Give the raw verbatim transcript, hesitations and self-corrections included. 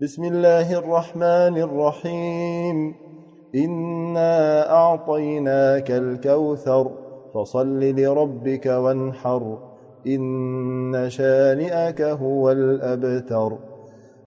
بسم الله الرحمن الرحيم إنا أعطيناك الكوثر فصل لربك وانحر إن شانئك هو الأبتر.